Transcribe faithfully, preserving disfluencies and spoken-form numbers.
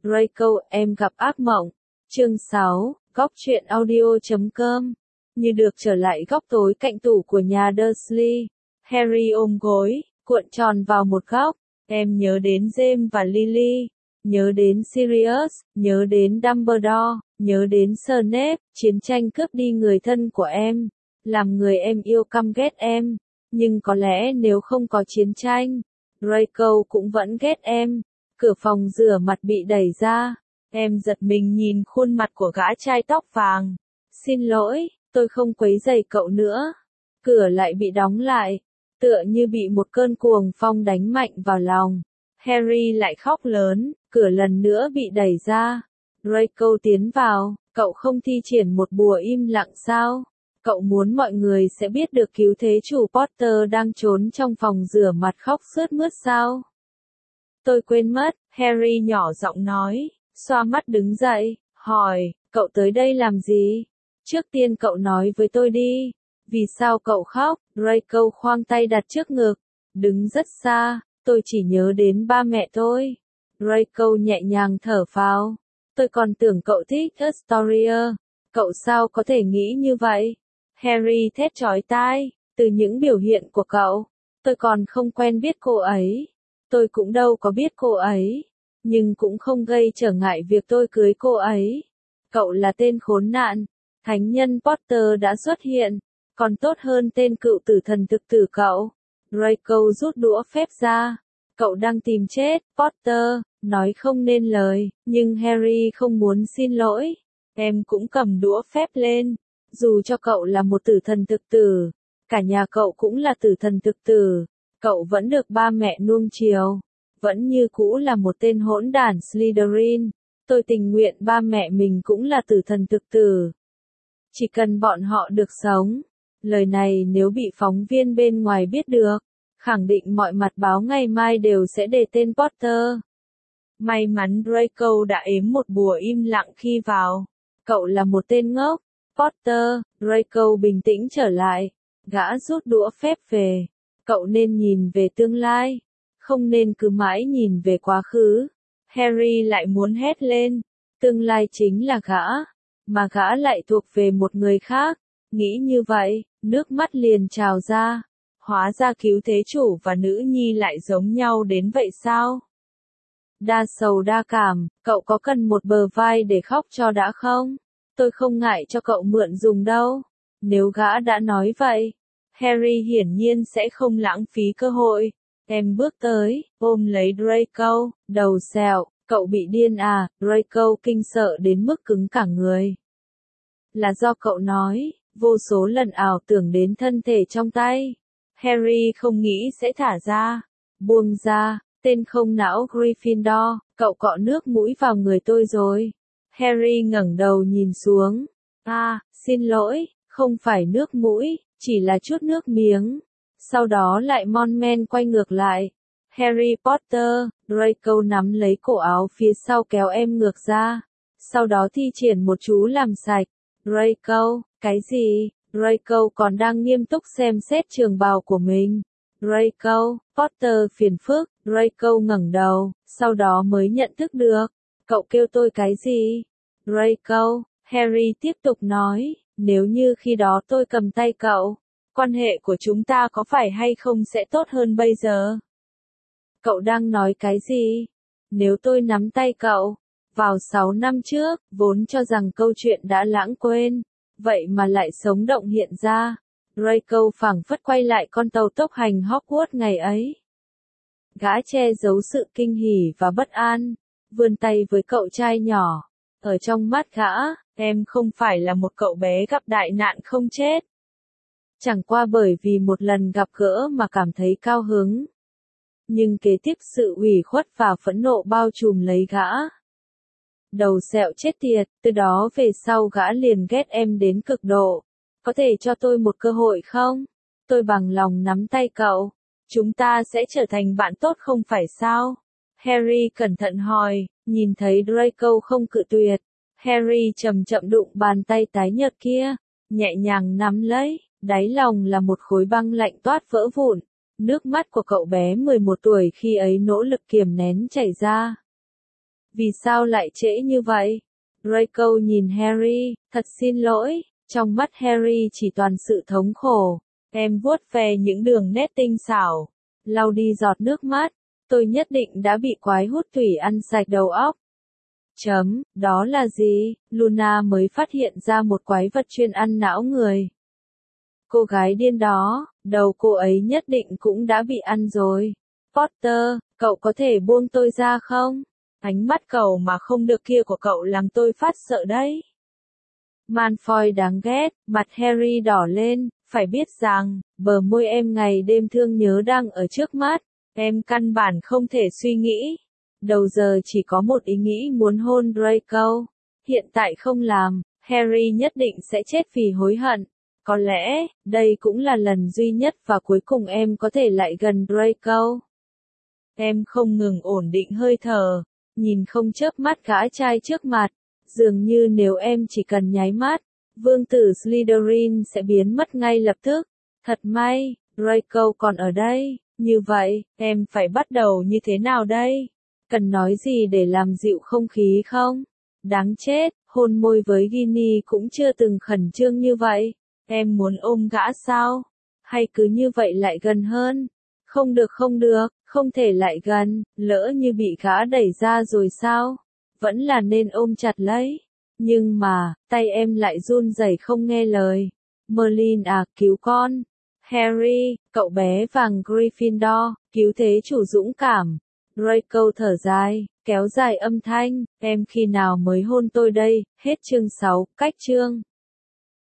Draco, em gặp ác mộng. Chương sáu, góc truyện audio chấm com. Như được trở lại góc tối cạnh tủ của nhà Dursley. Harry ôm gối, cuộn tròn vào một góc. Em nhớ đến James và Lily. Nhớ đến Sirius, nhớ đến Dumbledore, nhớ đến Snape. Chiến tranh cướp đi người thân của em. Làm người em yêu căm ghét em. Nhưng có lẽ nếu không có chiến tranh, Draco cũng vẫn ghét em. Cửa phòng rửa mặt bị đẩy ra. Em giật mình nhìn khuôn mặt của gã trai tóc vàng. Xin lỗi, tôi không quấy rầy cậu nữa. Cửa lại bị đóng lại. Tựa như bị một cơn cuồng phong đánh mạnh vào lòng. Harry lại khóc lớn, cửa lần nữa bị đẩy ra. Draco tiến vào, cậu không thi triển một bùa im lặng sao? Cậu muốn mọi người sẽ biết được cứu thế chủ Potter đang trốn trong phòng rửa mặt khóc sướt mướt sao? Tôi quên mất, Harry nhỏ giọng nói, xoa mắt đứng dậy, hỏi, cậu tới đây làm gì? Trước tiên cậu nói với tôi đi, vì sao cậu khóc? Draco khoang tay đặt trước ngực, đứng rất xa, tôi chỉ nhớ đến ba mẹ tôi. Draco nhẹ nhàng thở phào, tôi còn tưởng cậu thích Astoria, cậu sao có thể nghĩ như vậy? Harry thét chói tai, từ những biểu hiện của cậu, tôi còn không quen biết cô ấy. Tôi cũng đâu có biết cô ấy, nhưng cũng không gây trở ngại việc tôi cưới cô ấy. Cậu là tên khốn nạn, thánh nhân Potter đã xuất hiện, còn tốt hơn tên cựu tử thần thực tử cậu. Draco rút đũa phép ra, cậu đang tìm chết, Potter, nói không nên lời, nhưng Harry không muốn xin lỗi. Em cũng cầm đũa phép lên, dù cho cậu là một tử thần thực tử, cả nhà cậu cũng là tử thần thực tử. Cậu vẫn được ba mẹ nuông chiều, vẫn như cũ là một tên hỗn đản Slytherin. Tôi tình nguyện ba mẹ mình cũng là tử thần thực tử. Chỉ cần bọn họ được sống. Lời này nếu bị phóng viên bên ngoài biết được, khẳng định mọi mặt báo ngày mai đều sẽ đề tên Potter. May mắn Draco đã ếm một bùa im lặng khi vào. Cậu là một tên ngốc. Potter, Draco bình tĩnh trở lại. Gã rút đũa phép về. Cậu nên nhìn về tương lai, không nên cứ mãi nhìn về quá khứ. Harry lại muốn hét lên, tương lai chính là gã, mà gã lại thuộc về một người khác. Nghĩ như vậy, nước mắt liền trào ra. Hóa ra cứu thế chủ và nữ nhi lại giống nhau đến vậy sao? Đa sầu đa cảm, cậu có cần một bờ vai để khóc cho đã không? Tôi không ngại cho cậu mượn dùng đâu. Nếu gã đã nói vậy, Harry hiển nhiên sẽ không lãng phí cơ hội. Em bước tới, ôm lấy Draco, đầu sẹo, cậu bị điên à? Draco kinh sợ đến mức cứng cả người. Là do cậu nói, vô số lần ảo tưởng đến thân thể trong tay. Harry không nghĩ sẽ thả ra. Buông ra, tên không não Gryffindor, cậu cọ nước mũi vào người tôi rồi. Harry ngẩng đầu nhìn xuống. À, xin lỗi, không phải nước mũi. Chỉ là chút nước miếng. Sau đó lại mon men quay ngược lại. Harry Potter, Draco nắm lấy cổ áo phía sau kéo em ngược ra. Sau đó thi triển một chú làm sạch. Draco, cái gì? Draco còn đang nghiêm túc xem xét trường bào của mình. Draco, Potter phiền phức. Draco ngẩng đầu, sau đó mới nhận thức được. Cậu kêu tôi cái gì? Draco, Harry tiếp tục nói. Nếu như khi đó tôi cầm tay cậu, quan hệ của chúng ta có phải hay không sẽ tốt hơn bây giờ? Cậu đang nói cái gì? Nếu tôi nắm tay cậu, vào sáu năm trước, vốn cho rằng câu chuyện đã lãng quên, vậy mà lại sống động hiện ra. Draco phảng phất quay lại con tàu tốc hành Hogwarts ngày ấy. Gã che giấu sự kinh hỉ và bất an, vươn tay với cậu trai nhỏ. Ở trong mắt gã, em không phải là một cậu bé gặp đại nạn không chết. Chẳng qua bởi vì một lần gặp gỡ mà cảm thấy cao hứng. Nhưng kế tiếp sự ủy khuất và phẫn nộ bao trùm lấy gã. Đầu sẹo chết tiệt, từ đó về sau gã liền ghét em đến cực độ. Có thể cho tôi một cơ hội không? Tôi bằng lòng nắm tay cậu. Chúng ta sẽ trở thành bạn tốt không phải sao? Harry cẩn thận hỏi, nhìn thấy Draco không cự tuyệt. Harry chậm chậm đụng bàn tay tái nhợt kia, nhẹ nhàng nắm lấy, đáy lòng là một khối băng lạnh toát vỡ vụn. Nước mắt của cậu bé mười một tuổi khi ấy nỗ lực kiềm nén chảy ra. Vì sao lại trễ như vậy? Draco nhìn Harry, thật xin lỗi, trong mắt Harry chỉ toàn sự thống khổ. Em vuốt ve những đường nét tinh xảo, lau đi giọt nước mắt, tôi nhất định đã bị quái hút thủy ăn sạch đầu óc. Chấm, đó là gì? Luna mới phát hiện ra một quái vật chuyên ăn não người. Cô gái điên đó, đầu cô ấy nhất định cũng đã bị ăn rồi. Potter, cậu có thể buông tôi ra không? Ánh mắt cậu mà không được kia của cậu làm tôi phát sợ đấy. Malfoy đáng ghét, mặt Harry đỏ lên, phải biết rằng, bờ môi em ngày đêm thương nhớ đang ở trước mắt, em căn bản không thể suy nghĩ. Đầu giờ chỉ có một ý nghĩ muốn hôn Draco. Hiện tại không làm, Harry nhất định sẽ chết vì hối hận. Có lẽ, đây cũng là lần duy nhất và cuối cùng em có thể lại gần Draco. Em không ngừng ổn định hơi thở, nhìn không chớp mắt gã trai trước mặt. Dường như nếu em chỉ cần nháy mắt, vương tử Slytherin sẽ biến mất ngay lập tức. Thật may, Draco còn ở đây. Như vậy, em phải bắt đầu như thế nào đây? Cần nói gì để làm dịu không khí không? Đáng chết, hôn môi với Ginny cũng chưa từng khẩn trương như vậy. Em muốn ôm gã sao? Hay cứ như vậy lại gần hơn? Không được không được, không thể lại gần, lỡ như bị gã đẩy ra rồi sao? Vẫn là nên ôm chặt lấy. Nhưng mà, tay em lại run rẩy không nghe lời. Merlin à, cứu con. Harry, cậu bé vàng Gryffindor, cứu thế chủ dũng cảm. Draco thở dài, kéo dài âm thanh, em khi nào mới hôn tôi đây, hết chương sáu, cách chương.